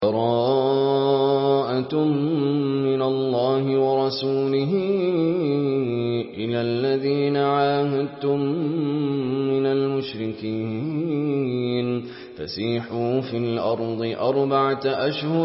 براءة من الله ورسوله إلى الذين عاهدتم من المشركين فسيحوا في الأرض 4 أشهر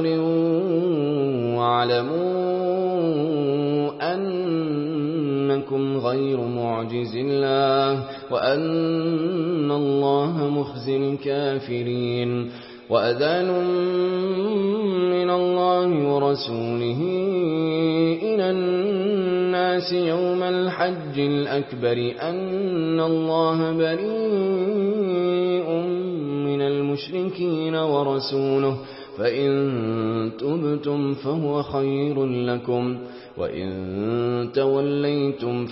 واعلموا أنكم غير معجز الله وأن الله مخزي الكافرين وأذان من الله ورسوله إلى الناس يوم الحج الأكبر أن الله بريء من المشركين ورسوله فإن تبتم فهو خير لكم وإن توليتم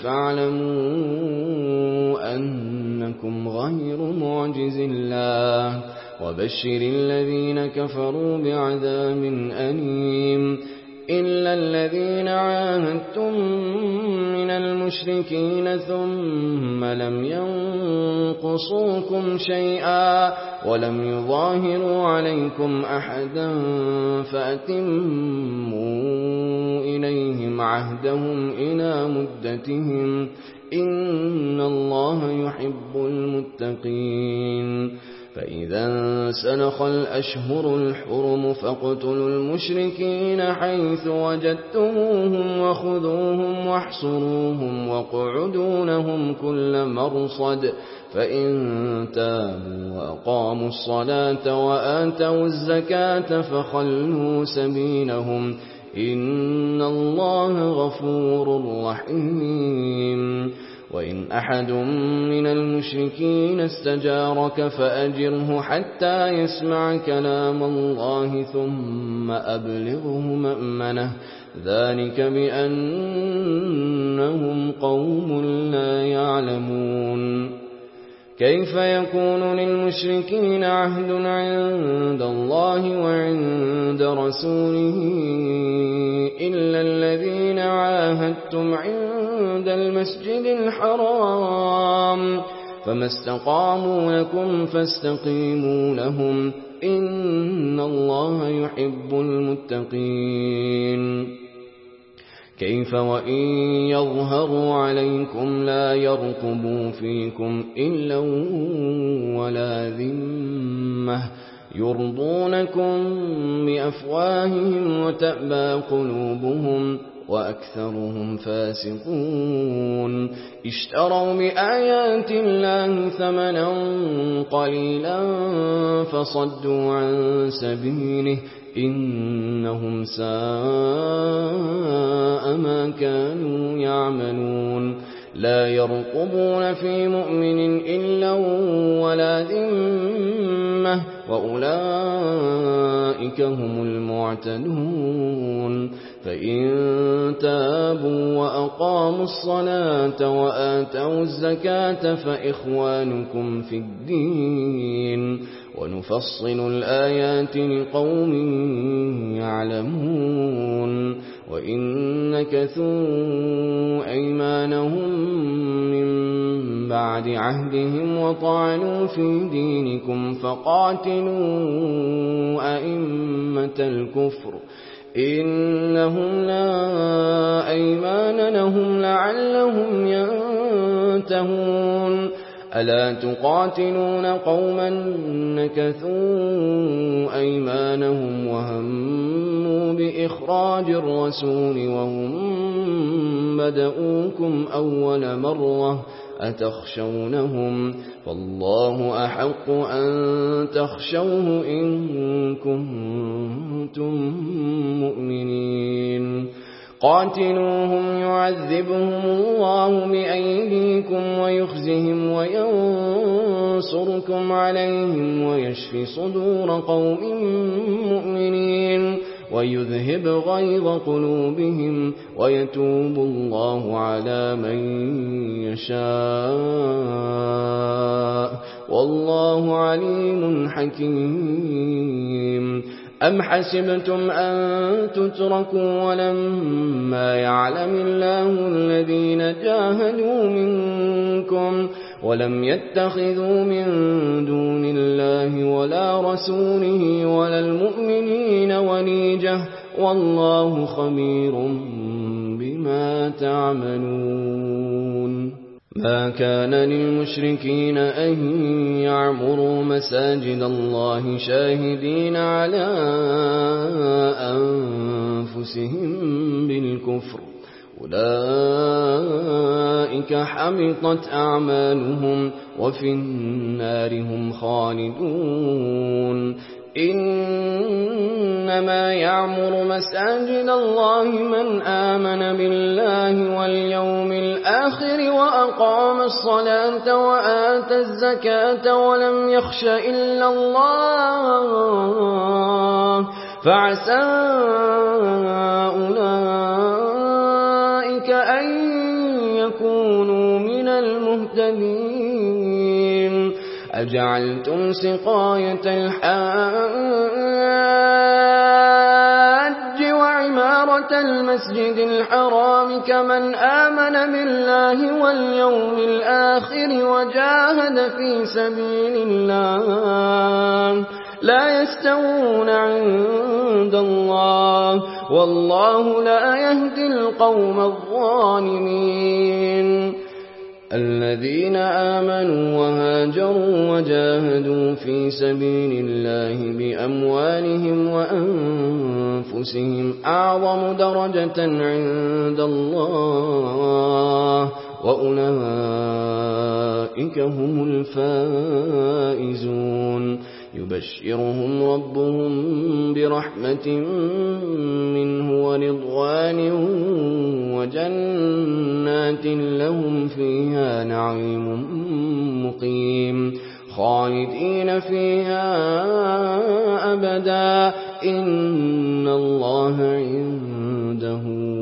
فاعلموا أنكم غير معجز الله وبشر الذين كفروا بعذاب أليم إلا الذين عاهدتم من المشركين ثم لم ينقصوكم شيئا ولم يظاهروا عليكم أحدا فأتموا إليهم عهدهم إلى مدتهم إن الله يحب المتقين فإذا انسلخ الأشهر الحرم فاقتلوا المشركين حيث وجدتموهم وخذوهم واحصروهم واقعدوا لهم كل مرصد فإن تابوا وأقاموا الصلاة وآتوا الزكاة فخلوا سبيلهم إن الله غفور رحيم وإن أحد من المشركين استجارك فأجره حتى يسمع كلام الله ثم أبلغه مأمنه ذلك بأنهم قوم لا يعلمون كيف يكون للمشركين عهد عند الله وعند رسوله إلا الذين عاهدتم عند المسجد الحرام فما استقاموا لكم فاستقيموا لهم إن الله يحب المتقين كيف وإن يظهروا عليكم لا يرقبوا فيكم إلا ولا ذمة يرضونكم بأفواههم وتأبى قلوبهم وأكثرهم فاسقون اشتروا بآيات الله ثمنا قليلا فصدوا عن سبيله إنهم ساء ما كانوا يعملون لا يرقبون في مؤمن إلا ولا ذمة وأولئك هم المعتدون فإن تابوا وأقاموا الصلاة وآتوا الزكاة فإخوانكم في الدين ونفصل الآيات لقوم يعلمون وإن نكثوا أيمانهم من بعد عهدهم وطعنوا في دينكم فقاتلوا أئمة الكفر إنهم لا أيمان لهم لعلهم ينتهون ألا تقاتلون قوما نكثوا أيمانهم وهموا بإخراج الرسول وهم بدؤوكم أول مرة أتخشونهم فالله أحق أن تخشوه إن كنتم مؤمنين قاتلوهم يعذبهم الله بأيديكم ويخزهم وينصركم عليهم ويشف صدور قوم مؤمنين ويذهب غيظ قلوبهم ويتوب الله على من يشاء والله عليم حكيم أم حسبتم أن تتركوا ولما يعلم الله الذين جاهدوا منكم ولم يتخذوا من دون الله ولا رسوله ولا المؤمنين وليجة والله خبير بما تعملون ما كان للمشركين أن يعمروا مساجد الله شاهدين على أنفسهم بالكفر أولئك حبطت أعمالهم وفي النار هم خالدون إنما يعمر مساجد الله من آمن بالله واليوم الآخر وأقام الصلاة وآتى الزكاة ولم يخش إلا الله فعسى أولئك أن يكونوا من المهتدين أجعلتم سقاية الحاج وعمارة المسجد الحرام كمن آمن بالله واليوم الآخر وجاهد في سبيل الله لا يستوون عند الله والله لا يهدي القوم الظالمين الذين آمنوا وهاجروا وجاهدوا في سبيل الله بأموالهم وأنفسهم أعظم درجة عند الله وأولئك هم الفائزون يبشرهم ربهم برحمة منه ورضوان وجنات لهم فيها نعيم مقيم خالدين فيها أبدا إن الله عنده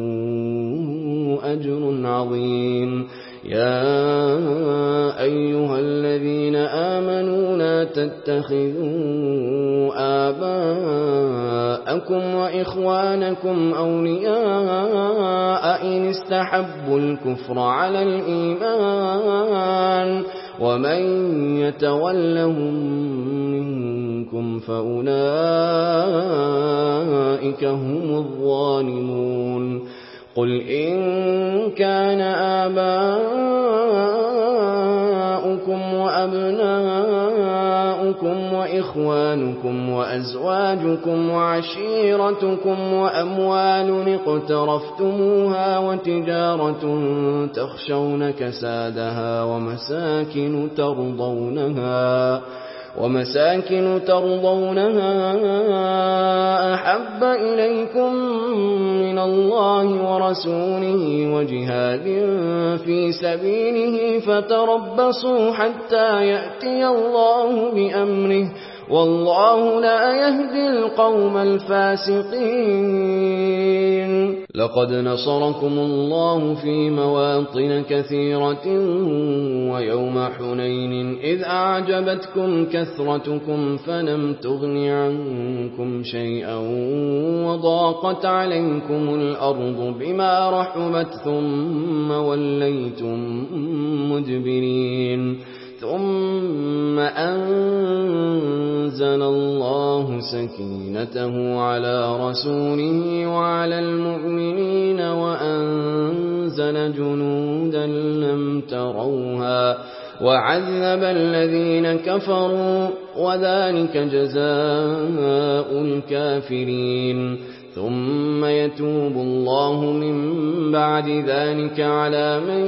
أجر عظيم يا أيها الذين آمنوا لا تتخذوا آباءكم وإخوانكم أولياء إن استحبوا الكفر على الإيمان ومن يتولهم منكم فأولئك هم الظالمون قل إن كان آباؤكم وأبناؤكم وإخوانكم وأزواجكم وعشيرتكم وأموال اقترفتموها وتجارة تخشون كسادها ومساكن ترضونها أحب إليكم من الله ورسوله وجهاد في سبيله فتربصوا حتى يأتي الله بأمره والله لا يهدي القوم الفاسقين لقد نصركم الله في مواطن كثيرة ويوم حنين إذ أعجبتكم كثرتكم فلم تغن عنكم شيئا وضاقت عليكم الأرض بما رحبت ثم وليتم مدبرين ثم أنزل الله سكينته على رسوله وعلى المؤمنين وأنزل جنودا لم تروها وعذب الذين كفروا وذلك جزاء الكافرين ثم يتوب الله من بعد ذلك على من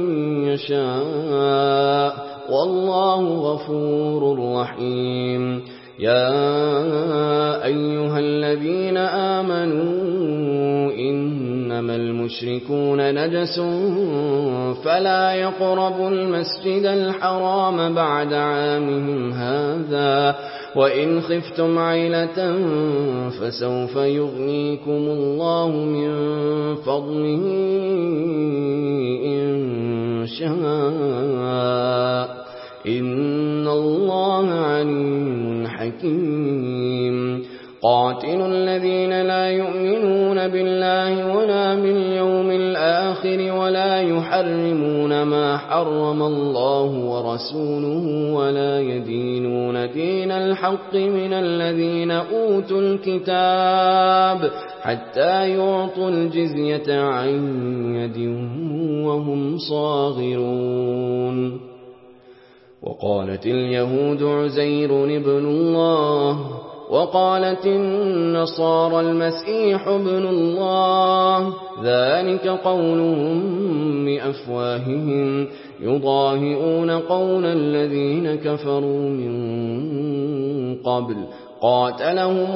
يشاء والله غفور رحيم يا أيها الذين آمنوا إنما المشركون نجس فلا يقربوا المسجد الحرام بعد عامهم هذا وإن خفتم عيلة فسوف يغنيكم الله من فضله إن شاء إن الله عليم حكيم قاتلوا الذين لا يؤمنون بالله ولا باليوم الآخر ولا يحرمون ما حرم الله ورسوله ولا يدينون دين الحق من الذين أوتوا الكتاب حتى يعطوا الجزية عن يد وهم صاغرون. وقالت اليهود عزير ابن الله وقالت النصارى المسيح ابن الله ذلك قولهم بأفواههم يضاهئون قول الذين كفروا من قبل قاتلهم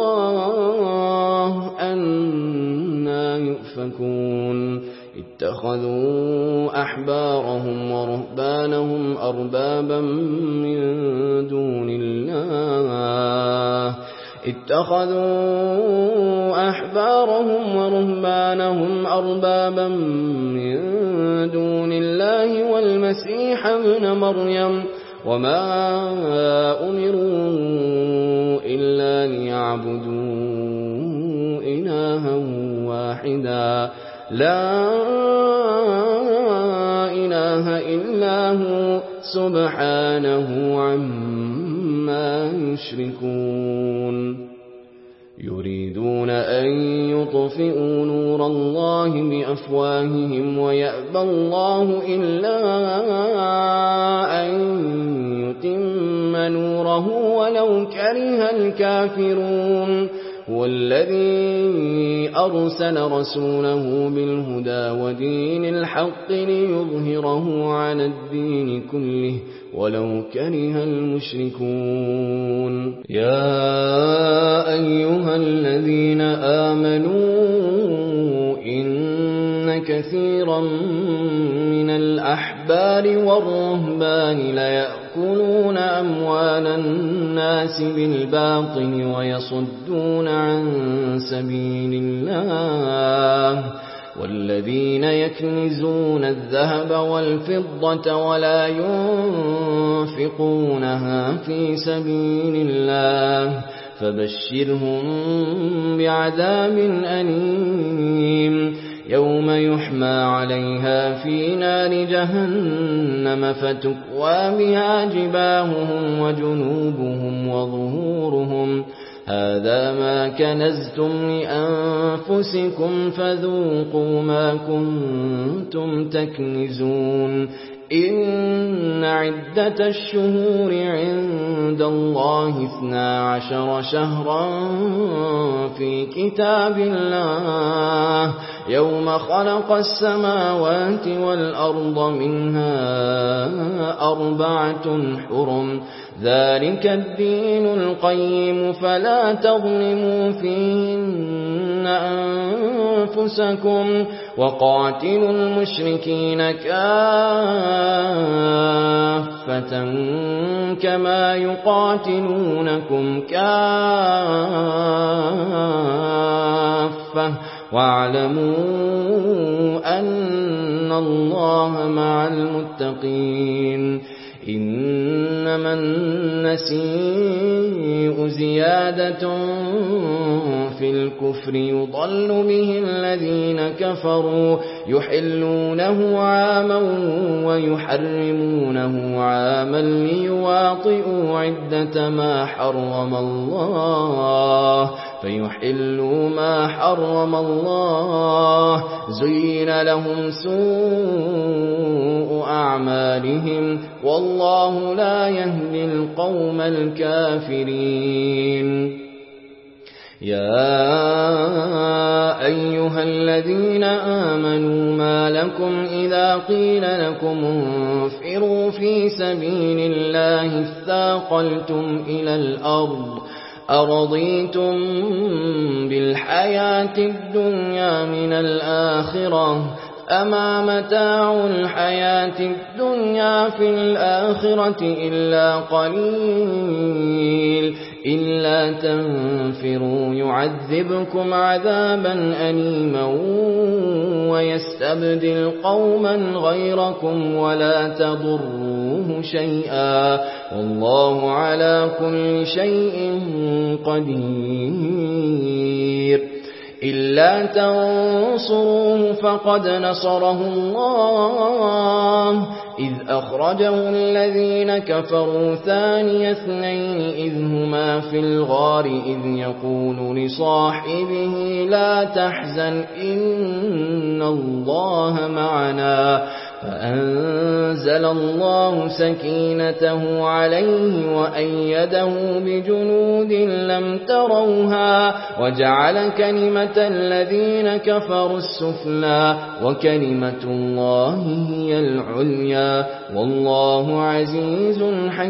الله أنى يؤفكون. اتخذوا أحبارهم ورهبانهم أربابا من دون الله والمسيح ابن مريم وما أمروا إلا ليعبدوا إلها واحدا لا إله إلا هو سبحانه عما يشركون. يريدون أن يطفئوا نور الله بأفواههم ويأبى الله إلا أن يتم نوره ولو كره الكافرون. هو الذي أرسل رسوله بالهدى ودين الحق ليظهره على الدين كله ولو كره المشركون. يا أيها الذين آمنوا إن كثيرا من الأحبار والرهبان ليأكلون أموال الناس بالباطل ويصدون عن سبيل الله والذين يكنزون الذهب والفضة ولا ينفقونها في سبيل الله فبشرهم بعذاب أليم يوم يحمى عليها في نار جهنم فتكوى بها جباههم وجنوبهم وظهورهم هذا ما كنزتم لأنفسكم فذوقوا ما كنتم تكنزون. إن عدة الشهور عند الله 12 شهرا في كتاب الله يوم خلق السماوات والأرض منها 4 حرم ذلك الدين القيم فلا تظلموا فيهن أنفسكم وقاتلوا المشركين كافة كما يقاتلونكم كافة واعلموا أن الله مع المتقين. إنما النسيء زيادة في الكفر يضل به الذين كفروا يحلونه عاما ويحرمونه عاما ليواطئوا عدة ما حرم الله فيحلوا ما حرم الله زين لهم سوء أعمالهم والله لا يهدي القوم الكافرين. يا أيها الذين آمنوا ما لكم إذا قيل لكم انفروا في سبيل الله اثاقلتم إلى الأرض أرضيتم بالحياة الدنيا من الآخرة أما متاع الحياة الدنيا في الآخرة إلا قليل إلا تنفروا يعذبكم عذابا أليما ويستبدل قوما غيركم ولا تضروه شيئا والله على كل شيء قدير إلا تنصروه فقد نصره الله إذ أخرجه الذين كفروا ثاني اثنين إذ هما في الغار إذ يقول لصاحبه لا تحزن إن الله معنا فأنزل الله سكينته عليه وأيده بجنود لم تروها وجعل كلمة الذين كفروا السفلى وكلمة الله هي العليا والله عزيز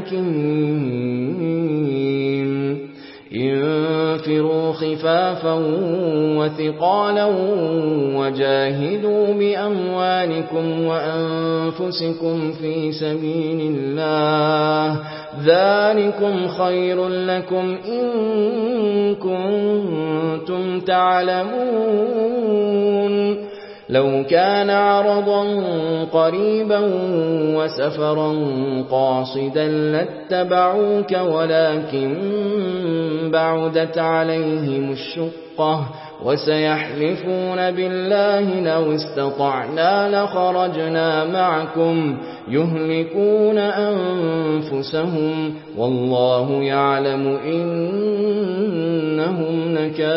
حكيم انفروا خفافا وثقالا وجاهدوا بأموالكم وأنفسكم في سبيل الله ذلكم خير لكم إن كنتم تعلمون لو كان عرضا قريبا وسفرا قاصدا لاتبعوك ولكن بعدت عليهم الشقة وسيحلفون بالله لو استطعنا لخرجنا معكم يهلكون أنفسهم والله يعلم إنهم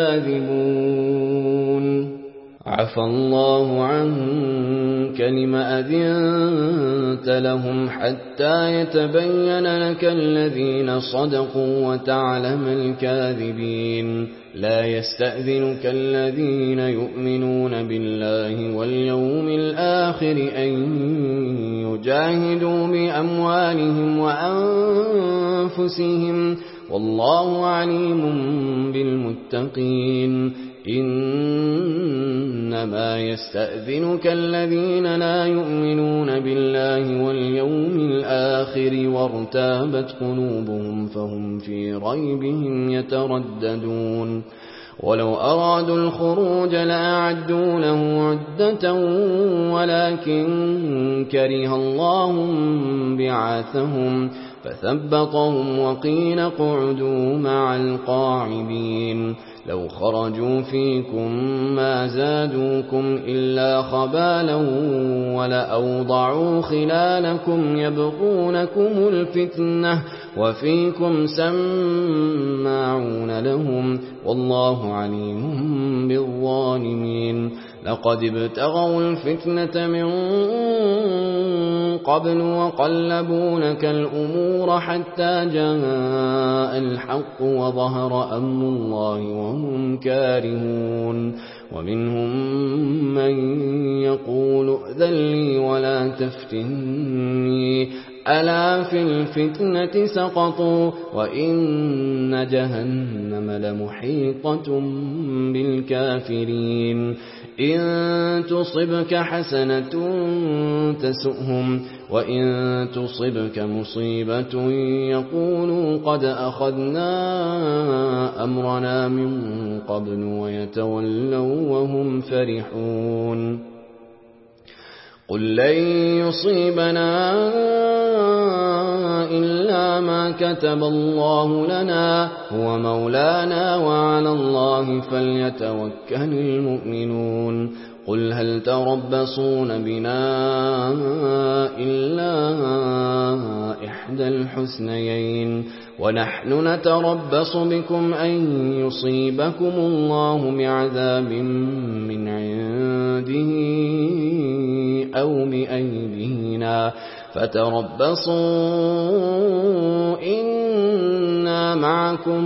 لكاذبون عفى الله عنك لم أذنت لهم حتى يتبين لك الذين صدقوا وتعلم الكاذبين لا يستأذنك الذين يؤمنون بالله واليوم الآخر أن يجاهدوا بأموالهم وأنفسهم والله عليم بالمتقين إنما يستأذنك الذين لا يؤمنون بالله واليوم الآخر وارتابت قلوبهم فهم في ريبهم يترددون ولو أرادوا الخروج لأعدوا له عدة ولكن كره الله بعاثهم فثبطهم وقيل اقعدوا مع القاعدين لو خرجوا فيكم ما زادوكم إلا خبالا ولأوضعوا خلالكم يبغونكم الفتنة وفيكم سماعون لهم والله عليم بالظالمين لقد ابتغوا الفتنة من قبل وقلبونك الأمور حتى جاء الحق وظهر أمر الله وهم كارهون ومنهم من يقول ائذن لي ولا تفتني ألا في الفتنة سقطوا وإن جهنم لمحيطة بالكافرين إن تصبك حسنة تسؤهم وإن تصبك مصيبة يقولوا قد أخذنا أمرنا من قبل ويتولوا وهم فرحون قل لن يصيبنا إلا ما كتب الله لنا هو مولانا وعلى الله فليتوكل المؤمنون قل هل تربصون بنا إلا إحدى الحسنيين ونحن نتربص بكم أن يصيبكم الله بعذاب من عنده أو بأيدينا فتربصوا إنا معكم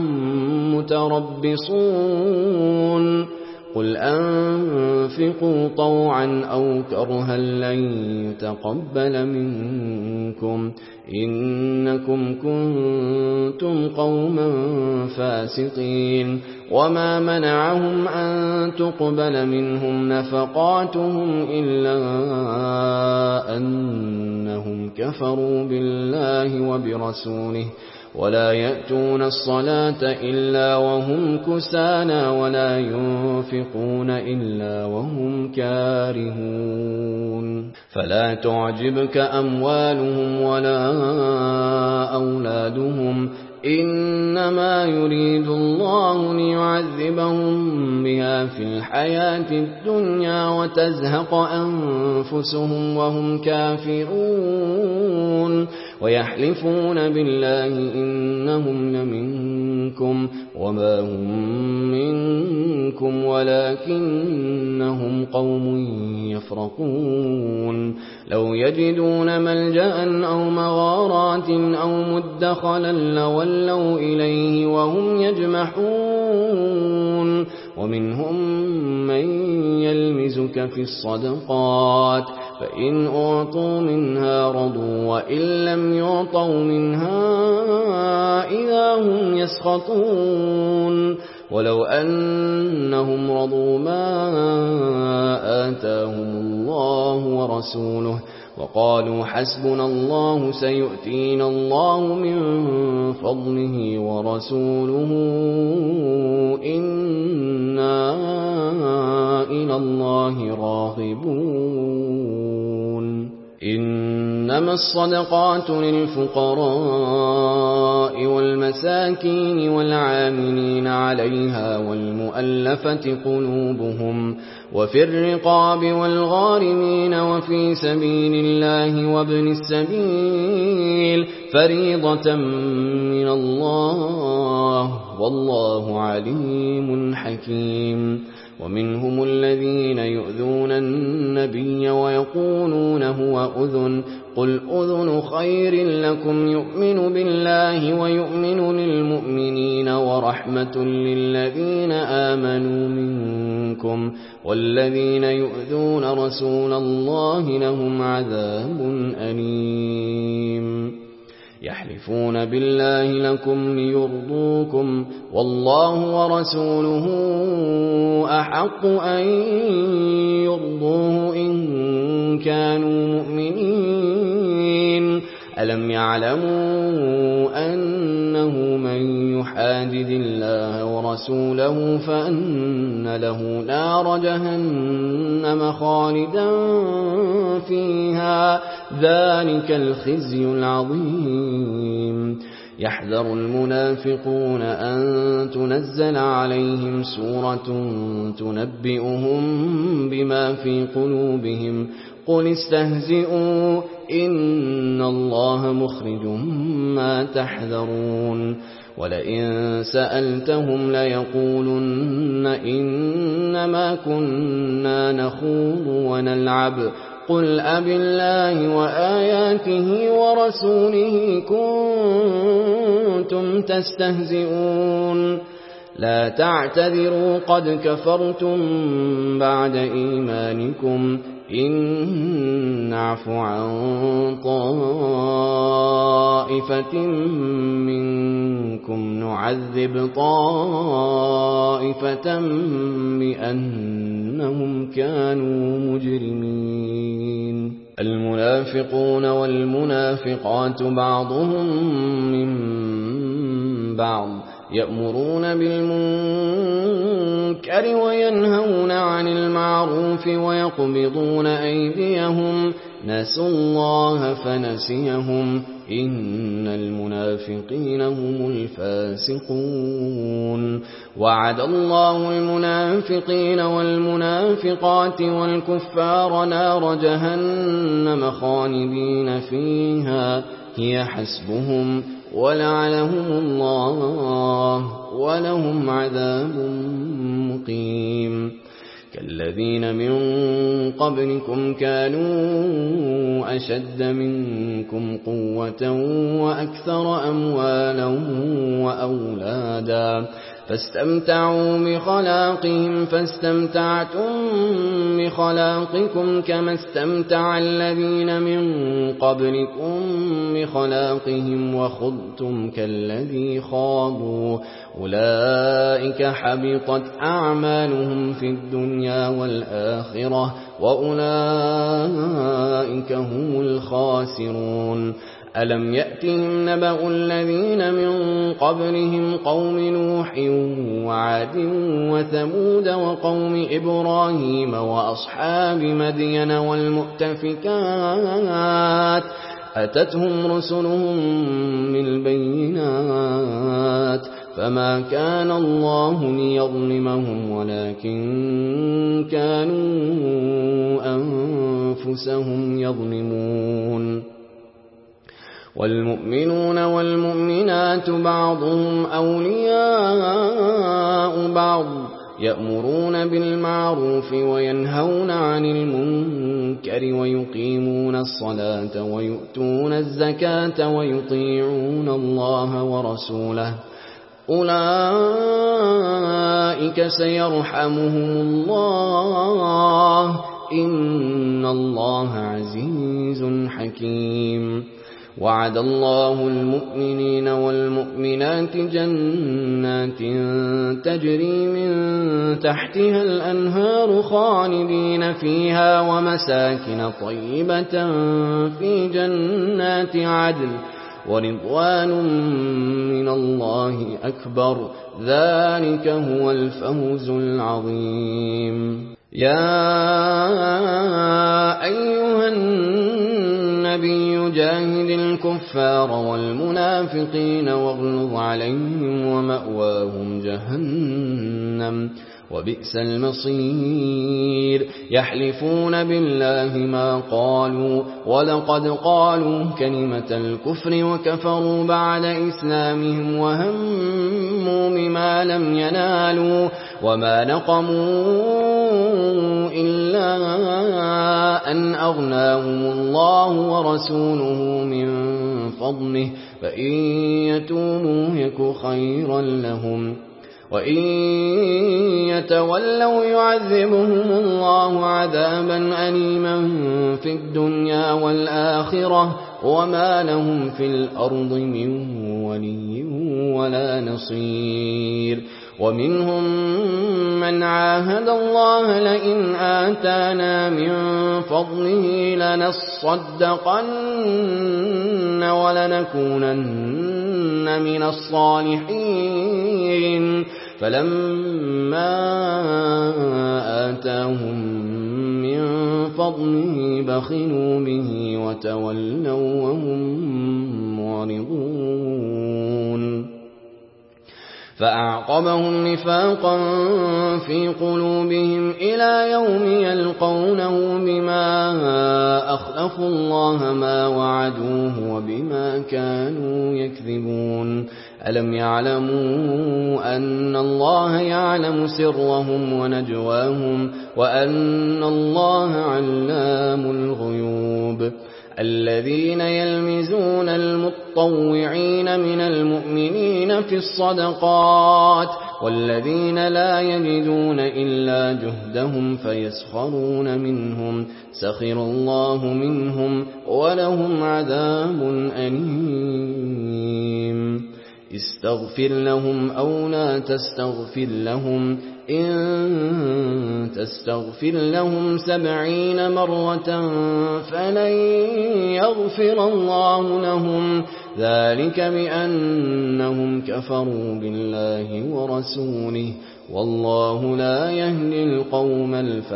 متربصون قل أنفقوا طوعا أو كرها لن يتقبل منكم إنكم كنتم قوما فاسقين وما منعهم أن تقبل منهم نفقاتهم إلا أنهم كفروا بالله ولا يأتون الصلاة إلا وهم كسالى ولا ينفقون إلا وهم كارهون فلا تعجبك أموالهم ولا أولادهم إنما يريد الله ليعذبهم بها في الحياة الدنيا وتزهق أنفسهم وهم كافرون ويحلفون بالله إنهم لمنكم وما هم منكم ولكنهم قوم يفرقون لو يجدون ملجأ أو مغارات أو مدخلا لولوا إليه وهم يجمحون ومنهم من يلمزك في الصدقات فإن أعطوا منها رضوا وإن لم يعطوا منها إذا هم يسخطون ولو أنهم رضوا ما آتاهم الله ورسوله وقالوا حسبنا الله سيؤتينا الله من فضله ورسوله إنا إلى الله راغبون إنما الصدقات للفقراء والمساكين والعاملين عليها والمؤلفة قلوبهم وفي الرقاب والغارمين وفي سبيل الله وابن السبيل فريضة من الله والله عليم حكيم ومنهم الذين يؤذون النبي ويقولون هو أذن قل أذن خير لكم يؤمن بالله ويؤمن للمؤمنين ورحمة للذين آمنوا منكم والذين يؤذون رسول الله لهم عذاب أليم يحلفون بالله لكم ليرضوكم والله ورسوله أحق أن يرضوه إن كانوا مؤمنين ألم يعلموا أنه من يحادد الله ورسوله فأن له نار جهنم خالدا فيها ذلك الخزي العظيم يحذر المنافقون أن تنزل عليهم سورة تنبئهم بما في قلوبهم قل استهزئوا إن الله مخرج ما تحذرون ولئن سألتهم ليقولن إنما كنا نخوض ونلعب قل أبالله وآياته ورسوله كنتم تستهزئون لا تعتذروا قد كفرتم بعد إيمانكم إن نعف عن طائفة منكم نعذب طائفة بأنهم كانوا مجرمين المنافقون والمنافقات بعضهم من بعض يأمرون بالمنكر وينهون عن المعروف ويقبضون أيديهم نسوا الله فنسيهم إن المنافقين هم الفاسقون وعد الله المنافقين والمنافقات والكفار نار جهنم خالدين فيها هي حسبهم ولعنهم الله ولهم عذاب مقيم كالذين من قبلكم كانوا أشد منكم قوة وأكثر أموالا وأولادا فاستمتعوا بخلاقهم فاستمتعتم بخلاقكم كما استمتع الذين من قبلكم بخلاقهم وخضتم كالذي خاضوا أولئك حبطت أعمالهم في الدنيا والآخرة وأولئك هم الخاسرون ألم يأتهم نبأ الذين من قبلهم قوم نوح وعاد وثمود وقوم إبراهيم وأصحاب مدين والمؤتفكات أتتهم رسلهم بالبينات فما كان الله ليظلمهم ولكن كانوا أنفسهم يظلمون والمؤمنون والمؤمنات بعضهم أولياء بعض يأمرون بالمعروف وينهون عن المنكر ويقيمون الصلاة ويؤتون الزكاة ويطيعون الله ورسوله أولئك سيرحمهم الله إن الله عزيز حكيم وعد الله المؤمنين والمؤمنات جنات تجري من تحتها الأنهار خالدين فيها ومساكن طيبة في جنات عدن ورضوان من الله أكبر ذلك هو الفوز العظيم يا أيها النبي جاهد الكفار والمنافقين واغلظ عليهم ومأواهم جهنم وبئس المصير يحلفون بالله ما قالوا ولقد قالوا كلمة الكفر وكفروا بعد إسلامهم وهموا بما لم ينالوا وما نقموا إلا أن أغناهم الله ورسوله من فضله فإن يتوبوا يك خيرا لهم وإن يتولوا يعذبهم الله عذابا أليما في الدنيا والآخرة وما لهم في الأرض من ولي ولا نصير ومنهم من عاهد الله لئن آتانا من فضله لنصدقن ولنكونن من الصالحين فلما آتاهم من فضله بخلوا به وتولوا وهم معرضون فأعقبهم نفاقا في قلوبهم إلى يوم يلقونه بما أخلفوا الله ما وعدوه وبما كانوا يكذبون ألم يعلموا أن الله يعلم سرهم ونجواهم وأن الله علام الغيوب الذين يلمزون المتطوعين من المؤمنين في الصدقات والذين لا يجدون إلا جهدهم فيسخرون منهم سخر الله منهم ولهم عذاب أليم استغفر لهم أو لا تستغفر لهم إن تستغفر لهم 70 مرة فلن يغفر الله لهم ذلك بأنهم كفروا بالله ورسوله والله لا يهدي القوم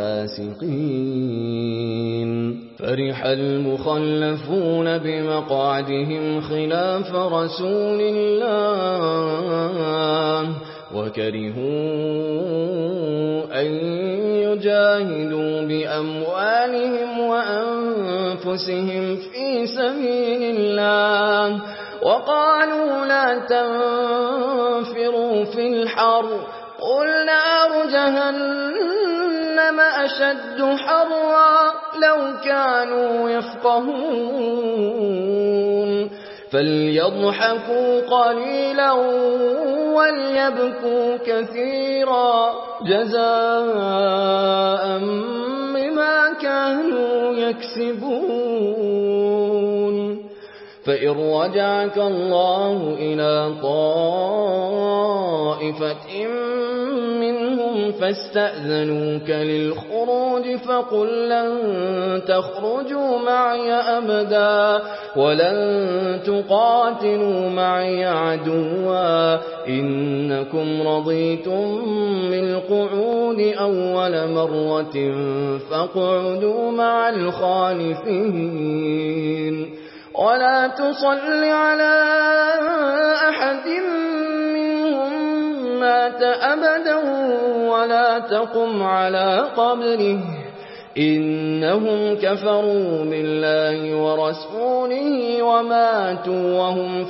الفاسقين فرح المخلفون بمقعدهم خلاف رسول الله وكرهوا أن يجاهدوا بأموالهم وأنفسهم في سبيل الله وقالوا لا تنفروا في الحر قل نار جهنم أشد حرا لو كانوا يفقهون فليضحكوا قليلا وليبكوا كثيرا جزاء بما كانوا يكسبون فإن رجعك الله إلى طائفة منهم فاستأذنوك للخروج فقل لن تخرجوا معي أبدا ولن تقاتلوا معي عدوا إنكم رضيتم بالقعود أول مرة فاقعدوا مع الخالفين ولا تصل على أحد منهم مات أبدا ولا تقم على قبره إنهم كفروا بالله ورسوله وماتوا وهم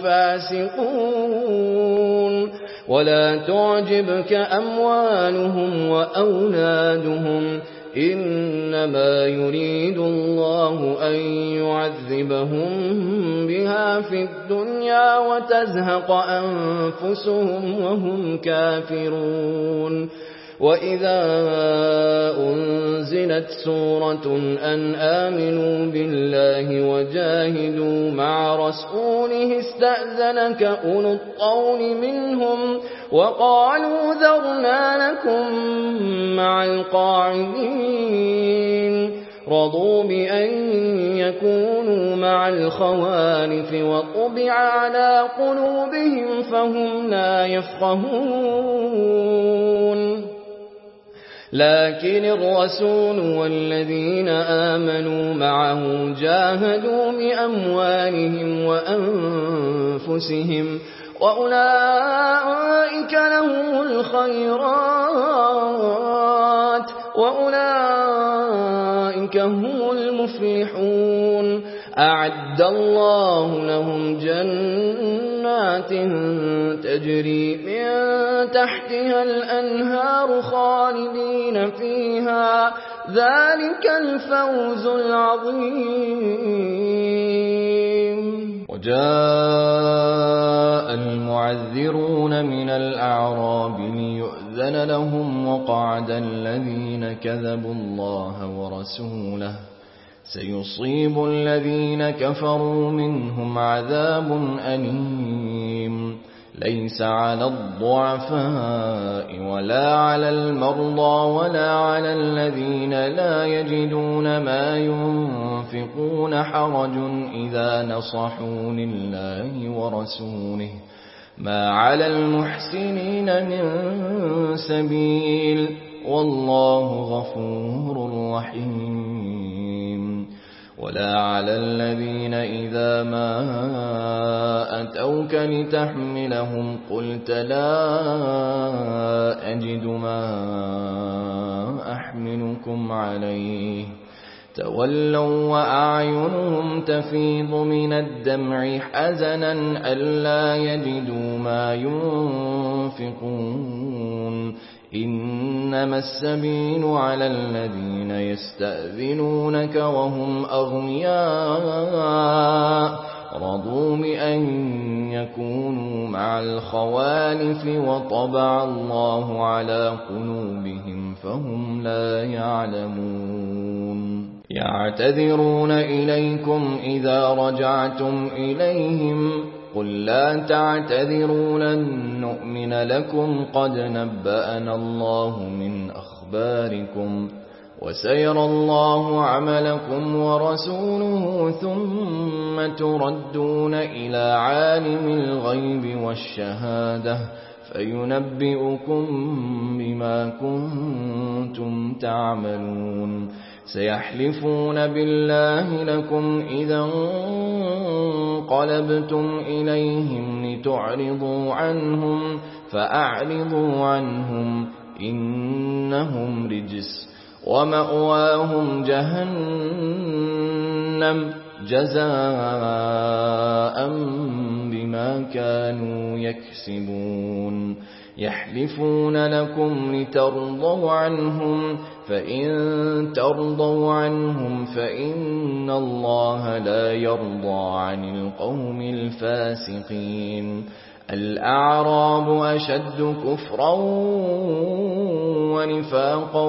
فاسقون ولا تعجبك أموالهم وأولادهم إنما يريد الله أن يعذبهم بها في الدنيا وتزهق أنفسهم وهم كافرون وإذا أنزلت سورة أن آمنوا بالله وجاهدوا مع رسوله استأذنك أولو الطول منهم وقالوا ذرنا لكم مع القاعدين رضوا بأن يكونوا مع الخوالف وطبع على قلوبهم فهم لا يفقهون لكن الرسول والذين آمنوا معه جاهدوا بأموالهم وأنفسهم وأولئك لهم الخيرات وأولئك هم المفلحون أعد الله لهم جنات تجري من تحتها الأنهار خالدين فيها ذلك الفوز العظيم وجاء المعذرون من الأعراب ليؤذن لهم وقعد الذين كذبوا الله ورسوله سيصيب الذين كفروا منهم عذاب أليم ليس على الضعفاء ولا على المرضى ولا على الذين لا يجدون ما ينفقون حرج إذا نصحوا لله ورسوله ما على المحسنين من سبيل والله غفور رحيم ولا على الذين إذا ما أتوك لتحملهم قلت لا أجد ما أحملكم عليه تولوا وأعينهم تفيض من الدمع حزنا ألا يجدوا ما ينفقون إنما السبيل على الذين يستأذنونك وهم أغنياء رضوا بأن يكونوا مع الخوالف وطبع الله على قلوبهم فهم لا يعلمون يعتذرون إليكم إذا رجعتم إليهم قل لا تعتذروا لن نؤمن لكم قد نبأنا الله من أخباركم وسيرى الله عملكم ورسوله ثم تردون إلى عالم الغيب والشهادة فينبئكم بما كنتم تعملون سيحلفون بالله لكم إذا انقلبتم إليهم لتعرضوا عنهم فأعرضوا عنهم إنهم رجس ومأواهم جهنم جزاء بما كانوا يكسبون يحلفون لكم لترضوا عنهم فإن ترضوا عنهم فإن الله لا يرضى عن القوم الفاسقين الأعراب أشد كفرا ونفاقا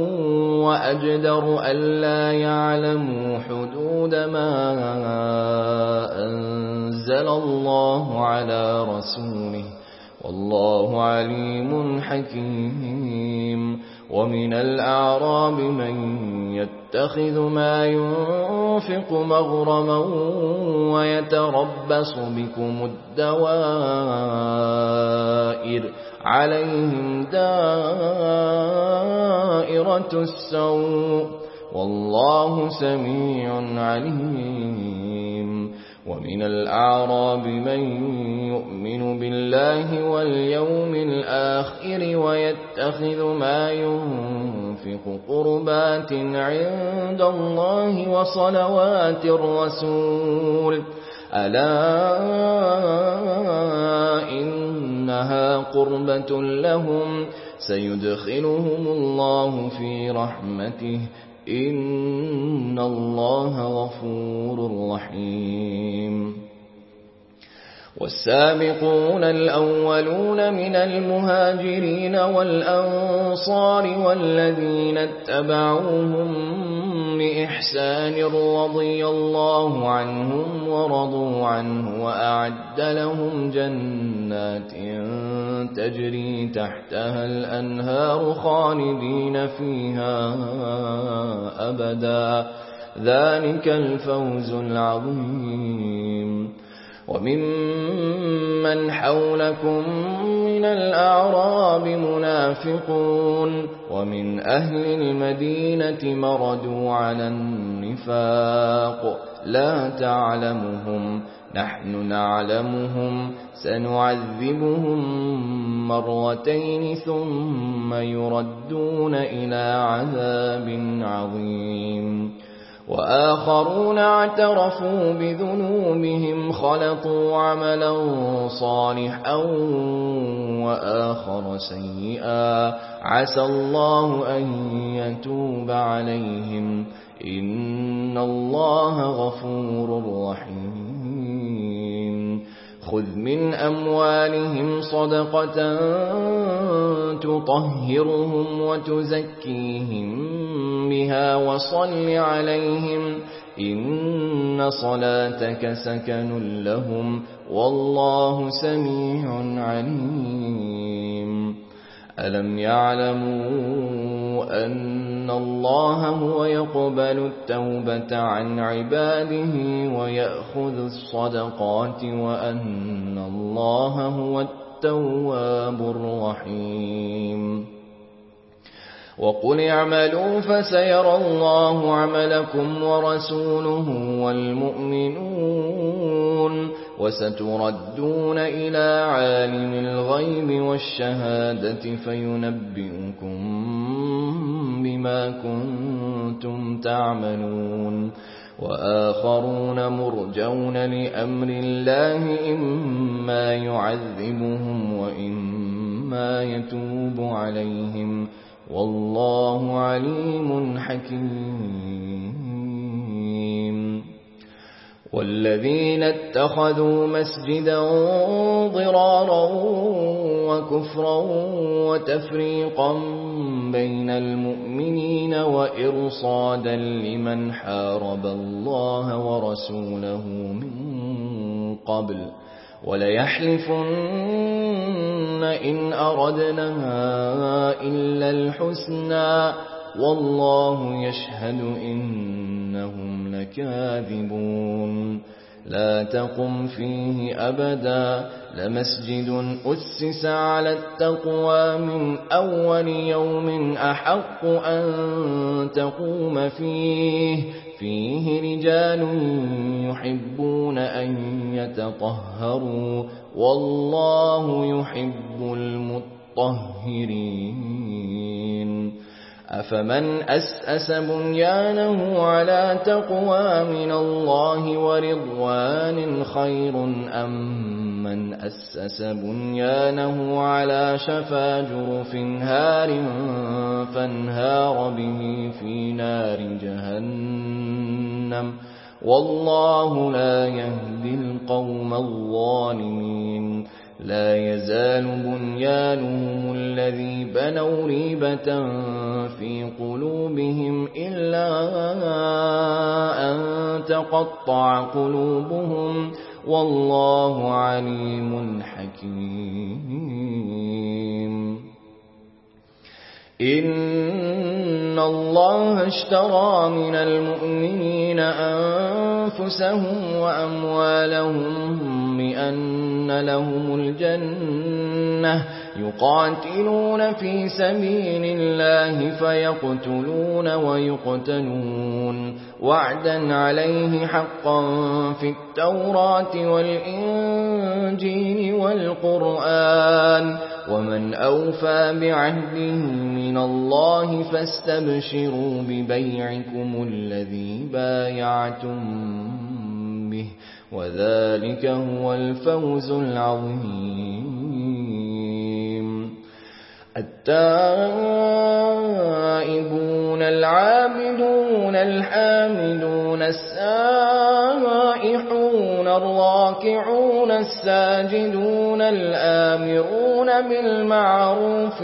وأجدر ألا يعلموا حدود ما أنزل الله على رسوله والله عليم حكيم ومن الأعراب من يتخذ ما ينفق مغرما ويتربص بكم الدوائر عليهم دائرة السوء والله سميع عليم ومن الأعراب من يؤمن بالله واليوم الآخر ويتخذ ما ينفق قربات عند الله وصلوات الرسول ألا إنها قربة لهم سيدخلهم الله في رحمته إن الله غفور رحيم والسابقون الأولون من المهاجرين والأنصار والذين اتبعوهم بإحسان رضي الله عنهم ورضوا عنه وأعد لهم جنات تجري تحتها الأنهار خالدين فيها أبدا ذلك الفوز العظيم وممن حولكم من الأعراب منافقون ومن أهل المدينة مردوا على النفاق لا تعلمهم نحن نعلمهم سنعذبهم مرتين ثم يردون إلى عذاب عظيم وآخرون اعترفوا بذنوبهم خلطوا عملا صالحا وآخر سيئا عسى الله أن يتوب عليهم إن الله غفور رحيم خذ من أموالهم صدقة تطهرهم وتزكيهم بها وصل عليهم إن صلاتك سكن لهم والله سميع عليم ألم يعلموا أن الله هو يقبل التوبة عن عباده ويأخذ الصدقات وأن الله هو التواب الرحيم وقل اعملوا فسيرى الله عملكم ورسوله والمؤمنون وستردون إلى عالم الغيب والشهادة فينبئكم بما كنتم تعملون وآخرون مرجون لأمر الله إما يعذبهم وإما يتوب عليهم والله عليم حكيم والذين اتخذوا مسجدا ضرارا وكفرا وتفريقا بين المؤمنين وإرصادا لمن حارب الله ورسوله من قبل وليحلفن إن أردنا إلا الحسنى والله يشهد إنهم لكاذبون لا تقم فيه أبدا لمسجد أسس على التقوى من أول يوم أحق أن تقوم فيه رجال يحبون أن يتطهروا والله يحب المطهرين أفمن أسأس بنيانه على تقوى من الله ورضوان خير أم من أسس بنيانه على شفا جرف هار فانهار به في نار جهنم والله لا يهدي القوم الظالمين لا يزال بنيانهم الذي بنوا ريبة في قلوبهم إلا أن تقطع قلوبهم والله عليم حكيم إن الله اشترى من المؤمنين أنفسهم وأموالهم بأن لهم الجنة يقاتلون في سبيل الله فيقتلون ويقتلون وعدا عليه حقا في التوراة والإنجيل والقرآن ومن أوفى بعهده من الله فاستبشروا ببيعكم الذي بايعتم به وذلك هو الفوز العظيم. التائبون العابدون الحامدون السائحون الراكعون الساجدون الآمرون بالمعروف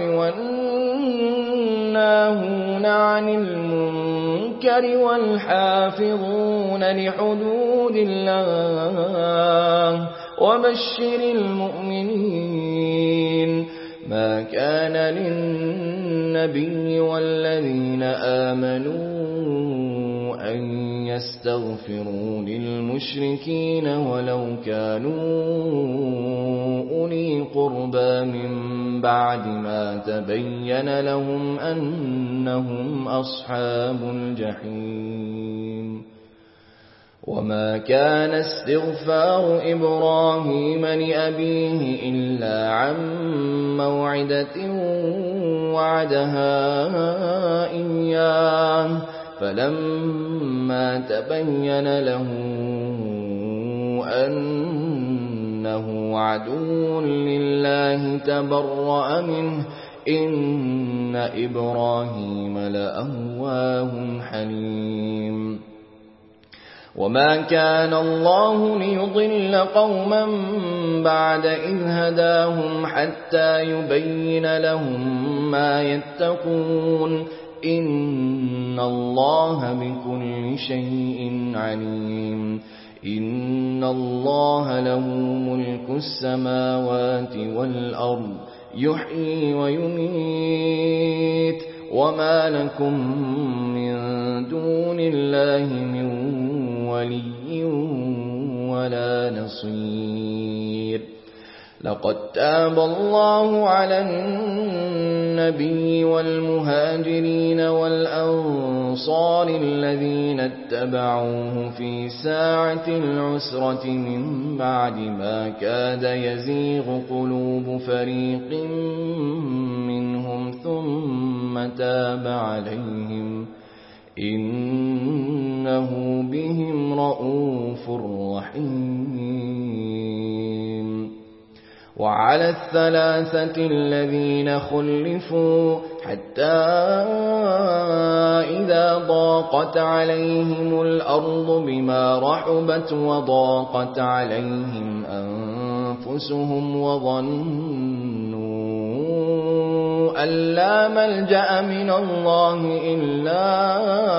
والناهون عن المنكر والحافظون لحدود الله وبشر المؤمنين. ما كان للنبي والذين آمنوا أن يستغفروا للمشركين ولو كانوا أولي قربى من بعد ما تبين لهم أنهم أصحاب الجحيم. وما كان استغفار إبراهيم لأبيه إلا عن موعدة وعدها إياه فلما تبين له أنه عدو لله تبرأ منه إن إبراهيم لأواه حليم. وما كان الله ليضل قوما بعد إذ هداهم حتى يبين لهم ما يتقون إن الله بكل شيء عليم. إن الله له ملك السماوات والأرض يحيي ويميت وما لكم من دون الله من ولي ولا نصير. لقد تاب الله على النبي والمهاجرين والأنصار الذين اتبعوه في ساعة العسرة من بعد ما كاد يزيغ قلوب فريق منهم ثم تاب عليهم إنه بهم رءوف رحيم. وعلى الثلاثة الذين خلفوا حتى إذا ضاقت عليهم الأرض بما رحبت وضاقت عليهم أنفسهم وظنوا أن لا ملجأ من الله إلا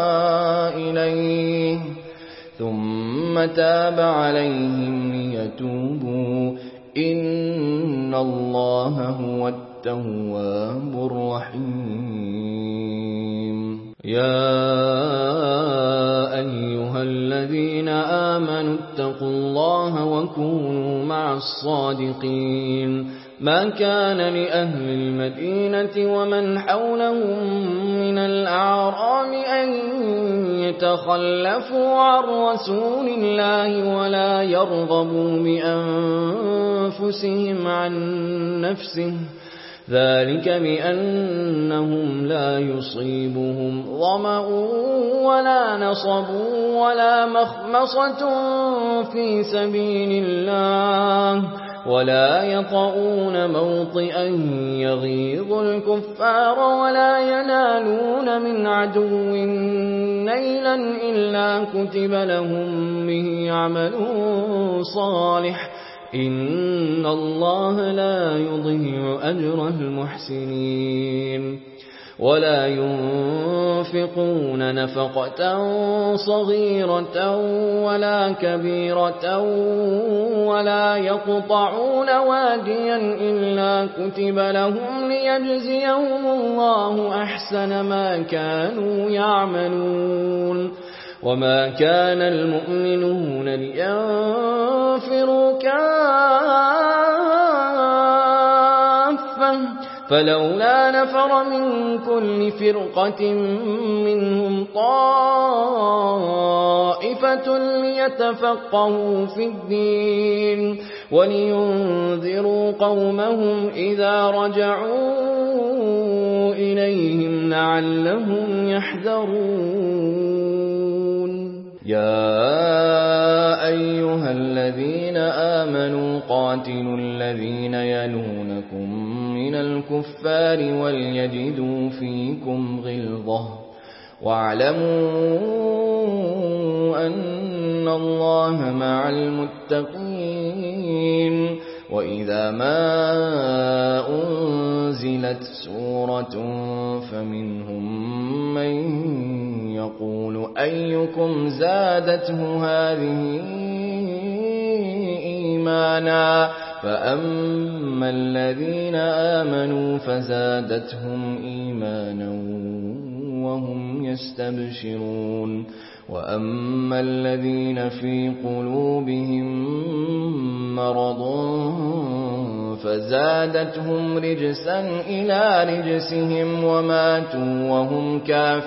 إليه ثم تاب عليهم ليتوبوا إن الله هو التواب الرحيم. يا أيها الذين آمنوا اتقوا الله وكونوا مع الصادقين. ما كان لأهل المدينة ومن حولهم من الأعراب أن يتخلفوا عن رسول الله ولا يرغبوا بأنفسهم عن نفسه ذلك بأنهم لا يصيبهم ظمأ ولا نصب ولا مخمصة في سبيل الله ولا يطؤون موطئا يغيظ الكفار ولا ينالون من عدو نيلا إلا كتب لهم به عمل صالح إن الله لا يضيع أجر المحسنين. ولا ينفقون ينفقون نفقة صغيرة ولا كبيرة ولا يقطعون واديا إلا كتب لهم ليجزيهم الله أحسن ما كانوا يعملون وما كان المؤمنون لينفروا كافة فلولا نفر من كل فرقة منهم طائفة ليتفقهوا في الدين ولينذروا قومهم إذا رجعوا إليهم لعلهم يحذرون يا أيها الذين آمنوا قاتلوا الذين يلونكم من الكفار وليجدوا فيكم غلظة واعلموا أن الله مع المتقين وإذا ما أنزلت سورة فمنهم من يقول أيكم زادته هذه إيمانا فأما الذين آمنوا فزادتهم إيمانا وهم يستبشرون وأما الذين في قلوبهم مرض فزادتهم رجسا إلى رجسهم وماتوا وهم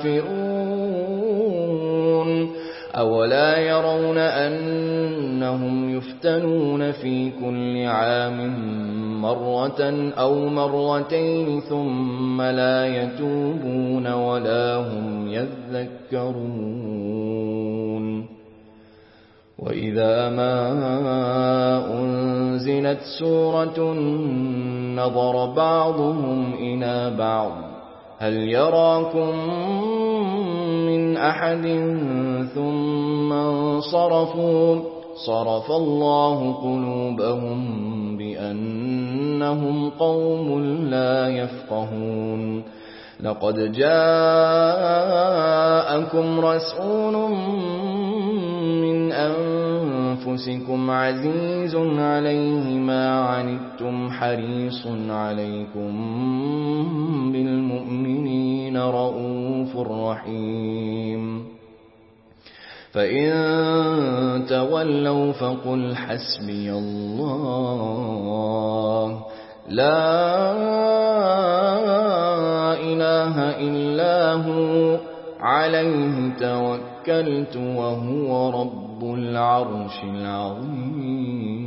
كافرون أولا يرون أنهم يفتنون في كل عام مرة أو مرتين ثم لا يتوبون ولا هم يذكرون وإذا ما أنزلت سورة نظر بعضهم إلى بعض هل يراكم من أحد ثم انصرفوا صرف الله قلوبهم بأنهم قوم لا يفقهون لقد جاءكم رسول من أنفسكم عزيز عليه ما عنتم حريص عليكم بالمؤمنين رؤوف رحيم فإن تولوا فقل حسبي الله لا إله إلا هو عليه توكلت وهو رب العرش العظيم